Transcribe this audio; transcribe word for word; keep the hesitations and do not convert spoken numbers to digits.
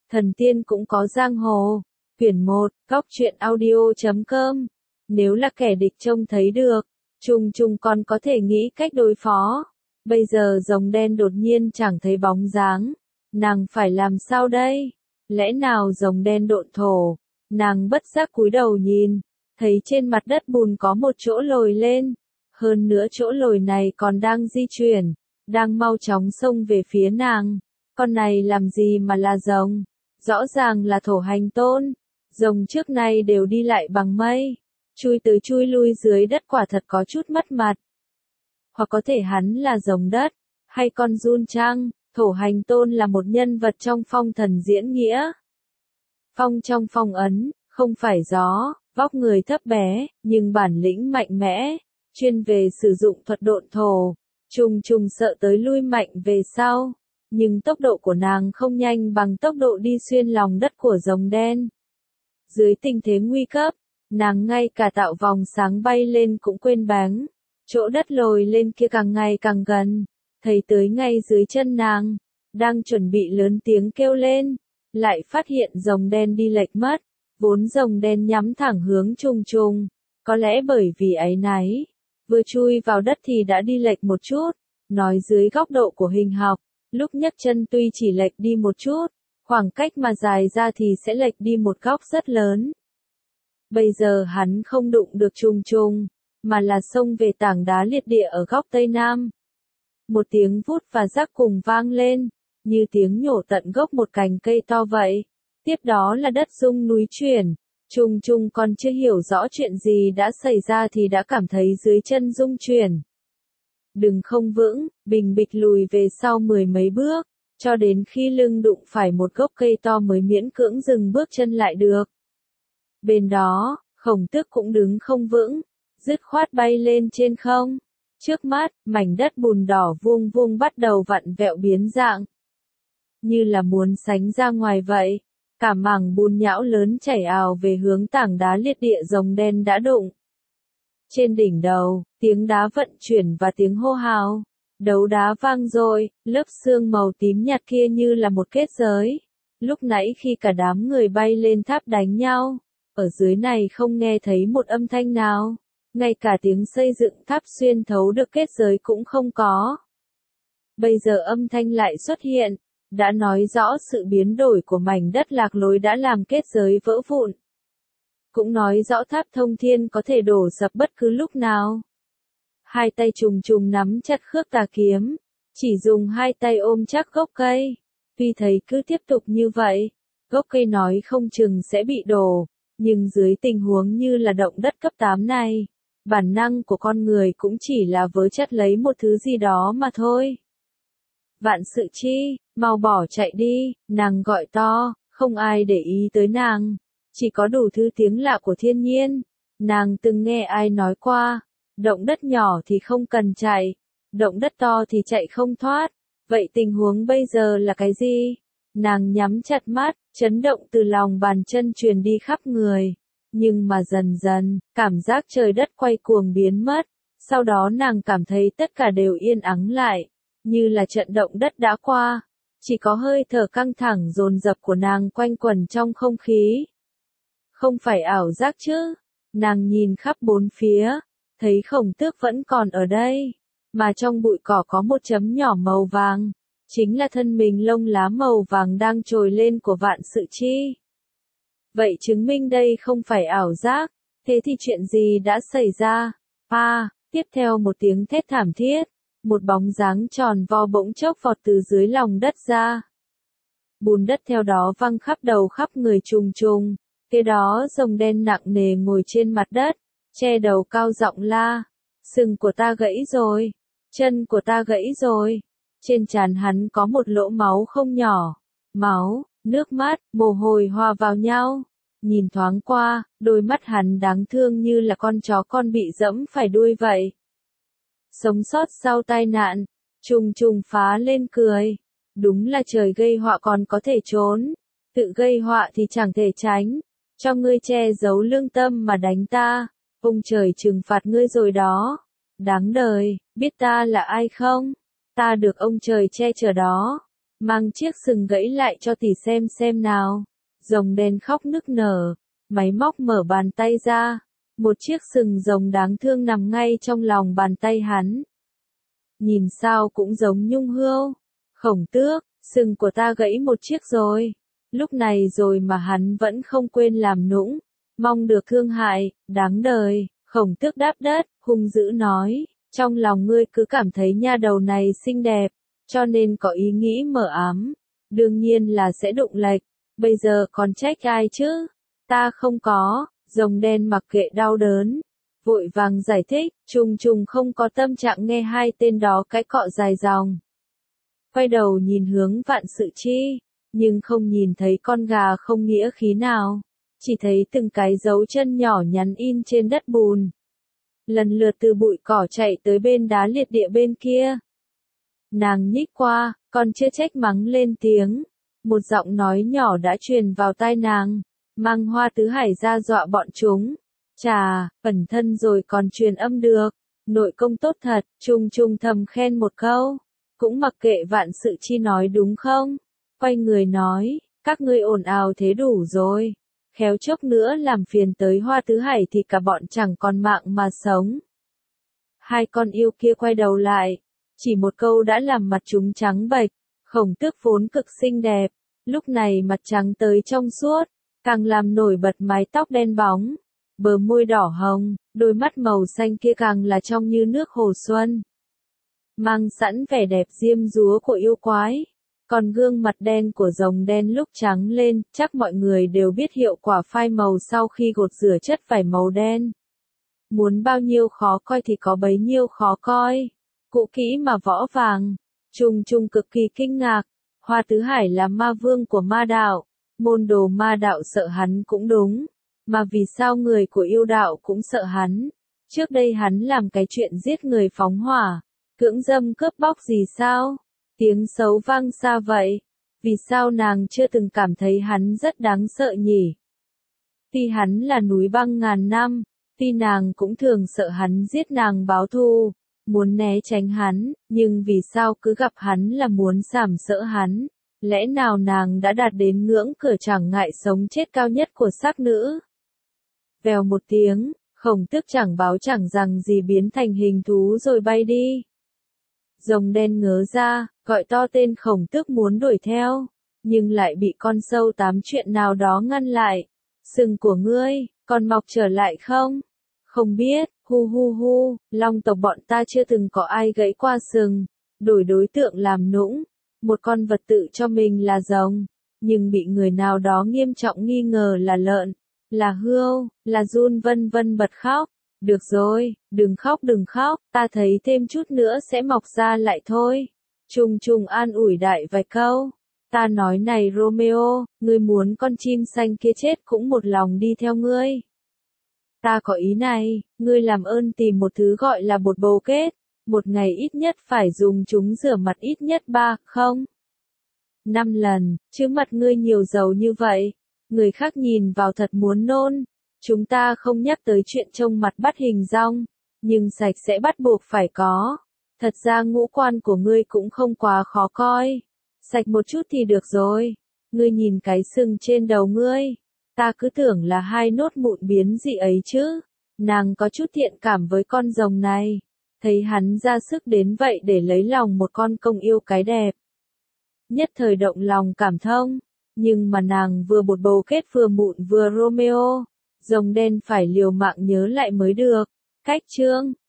Thần tiên cũng có giang hồ. Quyển một, góc truyện audio chấm com. Nếu là kẻ địch trông thấy được, chung chung còn có thể nghĩ cách đối phó. Bây giờ rồng đen đột nhiên chẳng thấy bóng dáng. Nàng phải làm sao đây? Lẽ nào rồng đen độn thổ? Nàng bất giác cúi đầu nhìn, thấy trên mặt đất bùn có một chỗ lồi lên. Hơn nữa chỗ lồi này còn đang di chuyển, đang mau chóng xông về phía nàng. Con này làm gì mà là rồng? Rõ ràng là thổ hành tôn. Rồng trước nay đều đi lại bằng mây, chui tới chui lui dưới đất quả thật có chút mất mặt. Hoặc có thể hắn là rồng đất, hay con giun trăng. Thổ hành tôn là một nhân vật trong phong thần diễn nghĩa. Phong trong phong ấn, không phải gió, vóc người thấp bé, nhưng bản lĩnh mạnh mẽ, chuyên về sử dụng thuật độn thổ. Trùng trùng sợ tới lui mạnh về sau, nhưng tốc độ của nàng không nhanh bằng tốc độ đi xuyên lòng đất của rồng đen. Dưới tình thế nguy cấp, nàng ngay cả tạo vòng sáng bay lên cũng quên bén. Chỗ đất lồi lên kia càng ngày càng gần, thấy tới ngay dưới chân nàng, đang chuẩn bị lớn tiếng kêu lên, lại phát hiện rồng đen đi lệch mất. Vốn rồng đen nhắm thẳng hướng trùng trùng, có lẽ bởi vì áy náy, vừa chui vào đất thì đã đi lệch một chút. Nói dưới góc độ của hình học, lúc nhấc chân tuy chỉ lệch đi một chút, khoảng cách mà dài ra thì sẽ lệch đi một góc rất lớn. Bây giờ hắn không đụng được trùng trùng, mà là xông về tảng đá liệt địa ở góc tây nam. Một tiếng vút và rắc cùng vang lên, như tiếng nhổ tận gốc một cành cây to vậy. Tiếp đó là đất rung núi chuyển. Trùng trùng còn chưa hiểu rõ chuyện gì đã xảy ra thì đã cảm thấy dưới chân rung chuyển. Đừng không vững, bình bịch lùi về sau mười mấy bước, cho đến khi lưng đụng phải một gốc cây to mới miễn cưỡng dừng bước chân lại được. Bên đó, Khổng Tước cũng đứng không vững, dứt khoát bay lên trên không. Trước mắt, mảnh đất bùn đỏ vuông vuông bắt đầu vặn vẹo biến dạng. Như là muốn sánh ra ngoài vậy. Cả mảng bùn nhão lớn chảy ào về hướng tảng đá liệt địa rồng đen đã đụng. Trên đỉnh đầu, tiếng đá vận chuyển và tiếng hô hào. Đấu đá vang dội, lớp sương màu tím nhạt kia như là một kết giới. Lúc nãy khi cả đám người bay lên tháp đánh nhau, ở dưới này không nghe thấy một âm thanh nào. Ngay cả tiếng xây dựng tháp xuyên thấu được kết giới cũng không có. Bây giờ âm thanh lại xuất hiện, đã nói rõ sự biến đổi của mảnh đất lạc lối đã làm kết giới vỡ vụn. Cũng nói rõ tháp thông thiên có thể đổ sập bất cứ lúc nào. Hai tay trùng trùng nắm chặt khước tà kiếm, chỉ dùng hai tay ôm chắc gốc cây. Tuy thấy cứ tiếp tục như vậy, gốc cây nói không chừng sẽ bị đổ, nhưng dưới tình huống như là động đất cấp tám này, bản năng của con người cũng chỉ là vớ chặt lấy một thứ gì đó mà thôi. Vạn sự chi, mau bỏ chạy đi, nàng gọi to, không ai để ý tới nàng, chỉ có đủ thứ tiếng lạ của thiên nhiên. Nàng từng nghe ai nói qua, động đất nhỏ thì không cần chạy, động đất to thì chạy không thoát. Vậy tình huống bây giờ là cái gì? Nàng nhắm chặt mắt, chấn động từ lòng bàn chân truyền đi khắp người. Nhưng mà dần dần, cảm giác trời đất quay cuồng biến mất. Sau đó nàng cảm thấy tất cả đều yên ắng lại, như là trận động đất đã qua. Chỉ có hơi thở căng thẳng dồn dập của nàng quanh quẩn trong không khí. Không phải ảo giác chứ? Nàng nhìn khắp bốn phía, thấy Khổng Tước vẫn còn ở đây, mà trong bụi cỏ có một chấm nhỏ màu vàng, chính là thân mình lông lá màu vàng đang trồi lên của Vạn Sự Chi. Vậy chứng minh đây không phải ảo giác, thế thì chuyện gì đã xảy ra? À, tiếp theo một tiếng thét thảm thiết, một bóng dáng tròn vo bỗng chốc vọt từ dưới lòng đất ra. Bùn đất theo đó văng khắp đầu khắp người trùng trùng, kế đó rồng đen nặng nề ngồi trên mặt đất, che đầu cao giọng la, sừng của ta gãy rồi, chân của ta gãy rồi. Trên trán hắn có một lỗ máu không nhỏ, máu, nước mắt, mồ hôi hòa vào nhau. Nhìn thoáng qua, đôi mắt hắn đáng thương như là con chó con bị dẫm phải đuôi vậy. Sống sót sau tai nạn, trùng trùng phá lên cười. Đúng là trời gây họa còn có thể trốn, tự gây họa thì chẳng thể tránh. Cho ngươi che giấu lương tâm mà đánh ta, ông trời trừng phạt ngươi rồi đó. Đáng đời, biết ta là ai không? Ta được ông trời che chở đó. mang chiếc sừng gãy lại cho tỷ xem xem nào. Rồng đen khóc nức nở, máy móc mở bàn tay ra, một chiếc sừng rồng đáng thương nằm ngay trong lòng bàn tay hắn. Nhìn sao cũng giống Nhung Hươu. Khổng Tước, sừng của ta gãy một chiếc rồi. Lúc này rồi mà hắn vẫn không quên làm nũng, mong được thương hại, đáng đời. Khổng Tước đáp đất, hung dữ nói, trong lòng ngươi cứ cảm thấy nha đầu này xinh đẹp, cho nên có ý nghĩ mờ ám, đương nhiên là sẽ đụng lệch, bây giờ còn trách ai chứ? Ta không có. Rồng đen mặc kệ đau đớn, vội vàng giải thích, trùng trùng không có tâm trạng nghe hai tên đó cãi cọ dài dòng. Quay đầu nhìn hướng Vạn Sự Chi, nhưng không nhìn thấy con gà không nghĩa khí nào, chỉ thấy từng cái dấu chân nhỏ nhắn in trên đất bùn. Lần lượt từ bụi cỏ chạy tới bên đá liệt địa bên kia. Nàng nhích qua, còn chưa trách mắng lên tiếng. Một giọng nói nhỏ đã truyền vào tai nàng, mang Hoa Tứ Hải ra dọa bọn chúng. Chà, cẩn thân rồi còn truyền âm được, nội công tốt thật, Trung Trung thầm khen một câu, cũng mặc kệ Vạn Sự Chi nói đúng không? Quay người nói, các ngươi ồn ào thế đủ rồi, khéo chốc nữa làm phiền tới Hoa Tứ Hải thì cả bọn chẳng còn mạng mà sống. Hai con yêu kia quay đầu lại, chỉ một câu đã làm mặt chúng trắng bệch. Khổng Tước vốn cực xinh đẹp, lúc này mặt trắng tới trong suốt, càng làm nổi bật mái tóc đen bóng, bờ môi đỏ hồng, đôi mắt màu xanh kia càng là trong như nước hồ xuân. Mang sẵn vẻ đẹp diêm dúa của yêu quái, còn gương mặt đen của rồng đen lúc trắng lên, chắc mọi người đều biết hiệu quả phai màu sau khi gột rửa chất vải màu đen. Muốn bao nhiêu khó coi thì có bấy nhiêu khó coi, cũ kỹ mà võ vàng. Trung Trung cực kỳ kinh ngạc, Hoa Tứ Hải là ma vương của ma đạo, môn đồ ma đạo sợ hắn cũng đúng, mà vì sao người của yêu đạo cũng sợ hắn? Trước đây hắn làm cái chuyện giết người phóng hỏa, cưỡng dâm cướp bóc gì sao? Tiếng xấu vang xa vậy, vì sao nàng chưa từng cảm thấy hắn rất đáng sợ nhỉ? Tuy hắn là núi băng ngàn năm, tuy nàng cũng thường sợ hắn giết nàng báo thù, muốn né tránh hắn, nhưng vì sao cứ gặp hắn là muốn sàm sỡ hắn? Lẽ nào nàng đã đạt đến ngưỡng cửa chẳng ngại sống chết cao nhất của sắc nữ? Vèo một tiếng, Khổng Tước chẳng báo chẳng rằng gì biến thành hình thú rồi bay đi. Rồng đen ngớ ra, gọi to tên Khổng Tước muốn đuổi theo, nhưng lại bị con sâu tám chuyện nào đó ngăn lại. Sừng của ngươi, còn mọc trở lại không? Không biết, hu hu hu, Long tộc bọn ta chưa từng có ai gãy qua sừng, đổi đối tượng làm nũng, một con vật tự cho mình là rồng, nhưng bị người nào đó nghiêm trọng nghi ngờ là lợn, là hươu, là giun vân vân bật khóc. Được rồi, đừng khóc đừng khóc, ta thấy thêm chút nữa sẽ mọc ra lại thôi. Trung Trung an ủi đại vài câu. Ta nói này Romeo, ngươi muốn con chim xanh kia chết cũng một lòng đi theo ngươi. Ta có ý này, ngươi làm ơn tìm một thứ gọi là bột bầu kết, một ngày ít nhất phải dùng chúng rửa mặt ít nhất ba, không? Năm lần, chứ mặt ngươi nhiều dầu như vậy, người khác nhìn vào thật muốn nôn. Chúng ta không nhắc tới chuyện trông mặt bắt hình dong, nhưng sạch sẽ bắt buộc phải có. Thật ra ngũ quan của ngươi cũng không quá khó coi. Sạch một chút thì được rồi. Ngươi nhìn cái sừng trên đầu ngươi. Ta cứ tưởng là hai nốt mụn biến dị ấy chứ. Nàng có chút thiện cảm với con rồng này. Thấy hắn ra sức đến vậy để lấy lòng một con công yêu cái đẹp. Nhất thời động lòng cảm thông. Nhưng mà nàng vừa bột bầu kết vừa mụn vừa Romeo. Rồng đen phải liều mạng nhớ lại mới được. Cách chương